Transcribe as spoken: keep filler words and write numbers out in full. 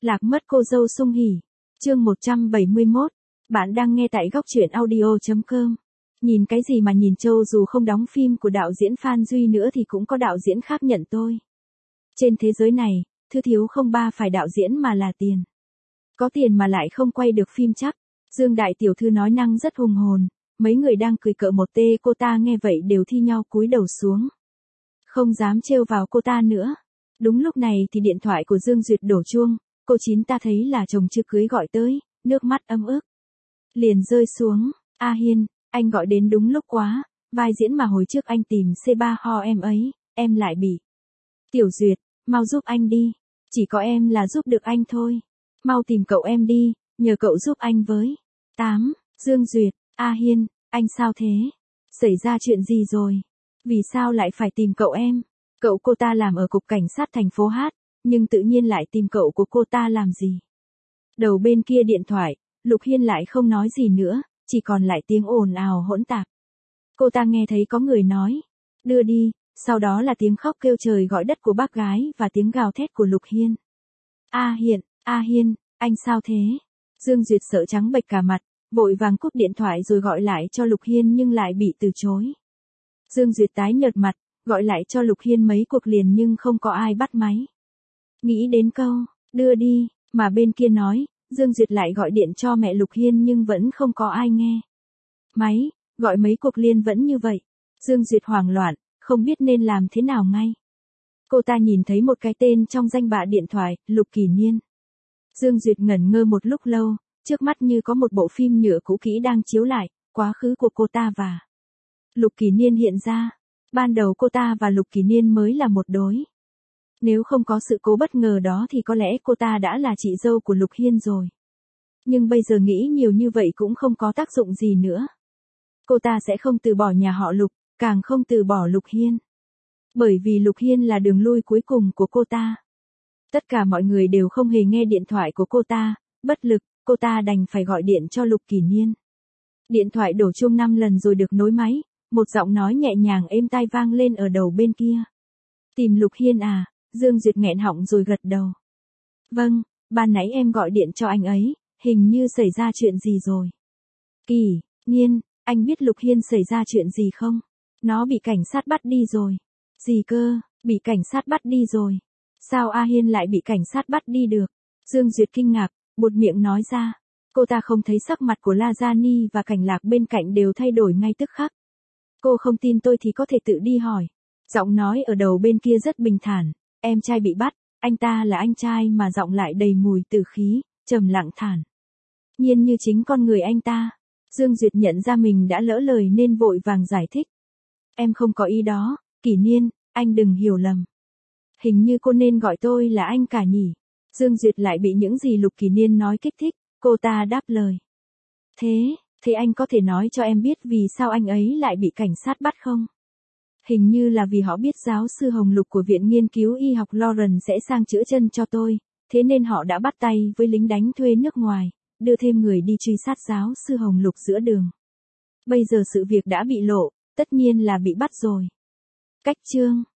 Lạc mất cô dâu Sung Hỉ. Chương một trăm bảy mươi mốt. Bạn đang nghe tại góc truyện audio chấm com. Nhìn cái gì mà nhìn, Châu dù không đóng phim của đạo diễn Phan Duy nữa thì cũng có đạo diễn khác nhận tôi. Trên thế giới này, thứ thiếu không ba phải đạo diễn mà là tiền. Có tiền mà lại không quay được phim chắc. Dương đại tiểu thư nói năng rất hùng hồn, mấy người đang cười cợt một tê cô ta nghe vậy đều thi nhau cúi đầu xuống. Không dám trêu vào cô ta nữa. Đúng lúc này thì điện thoại của Dương Duyệt đổ chuông, cô Chín ta thấy là chồng chưa cưới gọi tới, nước mắt ấm ức. Liền rơi xuống, A Hiên, anh gọi đến đúng lúc quá, vai diễn mà hồi trước anh tìm C ba ho em ấy, em lại bị. Tiểu Duyệt, mau giúp anh đi, chỉ có em là giúp được anh thôi. Mau tìm cậu em đi, nhờ cậu giúp anh với. tám. Dương Duyệt, A Hiên, anh sao thế? Xảy ra chuyện gì rồi? Vì sao lại phải tìm cậu em? Cậu cô ta làm ở cục cảnh sát thành phố Hát, nhưng tự nhiên lại tìm cậu của cô ta làm gì? Đầu bên kia điện thoại, Lục Hiên lại không nói gì nữa, chỉ còn lại tiếng ồn ào hỗn tạp. Cô ta nghe thấy có người nói, đưa đi, sau đó là tiếng khóc kêu trời gọi đất của bác gái và tiếng gào thét của Lục Hiên. A Hiên, A Hiên, anh sao thế? Dương Duyệt sợ trắng bệch cả mặt, vội vàng cúp điện thoại rồi gọi lại cho Lục Hiên nhưng lại bị từ chối. Dương Duyệt tái nhợt mặt, gọi lại cho Lục Hiên mấy cuộc liền nhưng không có ai bắt máy. Nghĩ đến câu, đưa đi, mà bên kia nói, Dương Duyệt lại gọi điện cho mẹ Lục Hiên nhưng vẫn không có ai nghe. Máy, gọi mấy cuộc liên vẫn như vậy. Dương Duyệt hoảng loạn, không biết nên làm thế nào ngay. Cô ta nhìn thấy một cái tên trong danh bạ điện thoại, Lục Kỳ Niên. Dương Duyệt ngẩn ngơ một lúc lâu, trước mắt như có một bộ phim nhựa cũ kỹ đang chiếu lại, quá khứ của cô ta và Lục Kỳ Niên hiện ra. Ban đầu cô ta và Lục Kỳ Niên mới là một đôi. Nếu không có sự cố bất ngờ đó thì có lẽ cô ta đã là chị dâu của Lục Hiên rồi. Nhưng bây giờ nghĩ nhiều như vậy cũng không có tác dụng gì nữa. Cô ta sẽ không từ bỏ nhà họ Lục, càng không từ bỏ Lục Hiên. Bởi vì Lục Hiên là đường lui cuối cùng của cô ta. Tất cả mọi người đều không hề nghe điện thoại của cô ta, bất lực, cô ta đành phải gọi điện cho Lục Kỳ Niên. Điện thoại đổ chuông năm lần rồi được nối máy, một giọng nói nhẹ nhàng êm tai vang lên ở đầu bên kia. Tìm Lục Hiên à? Dương Duyệt nghẹn họng rồi gật đầu. Vâng, ban nãy em gọi điện cho anh ấy, hình như xảy ra chuyện gì rồi. Kỳ Niên, anh biết Lục Hiên xảy ra chuyện gì không? Nó bị cảnh sát bắt đi rồi. Gì cơ, bị cảnh sát bắt đi rồi? Sao A Hiên lại bị cảnh sát bắt đi được? Dương Duyệt kinh ngạc, buột miệng nói ra. Cô ta không thấy sắc mặt của La Gia Ni và Cảnh Lạc bên cạnh đều thay đổi ngay tức khắc. Cô không tin tôi thì có thể tự đi hỏi. Giọng nói ở đầu bên kia rất bình thản. Em trai bị bắt, anh ta là anh trai mà giọng lại đầy mùi tử khí, trầm lặng thản. Nhiên như chính con người anh ta. Dương Duyệt nhận ra mình đã lỡ lời nên vội vàng giải thích. Em không có ý đó, Kỳ Niên, anh đừng hiểu lầm. Hình như cô nên gọi tôi là anh cả nhỉ. Dương Duyệt lại bị những gì Lục Kỳ Niên nói kích thích, cô ta đáp lời. Thế, thế anh có thể nói cho em biết vì sao anh ấy lại bị cảnh sát bắt không? Hình như là vì họ biết giáo sư Hồng Lục của Viện Nghiên cứu Y học Lawrence sẽ sang chữa chân cho tôi, thế nên họ đã bắt tay với lính đánh thuê nước ngoài, đưa thêm người đi truy sát giáo sư Hồng Lục giữa đường. Bây giờ sự việc đã bị lộ, tất nhiên là bị bắt rồi. Cách chương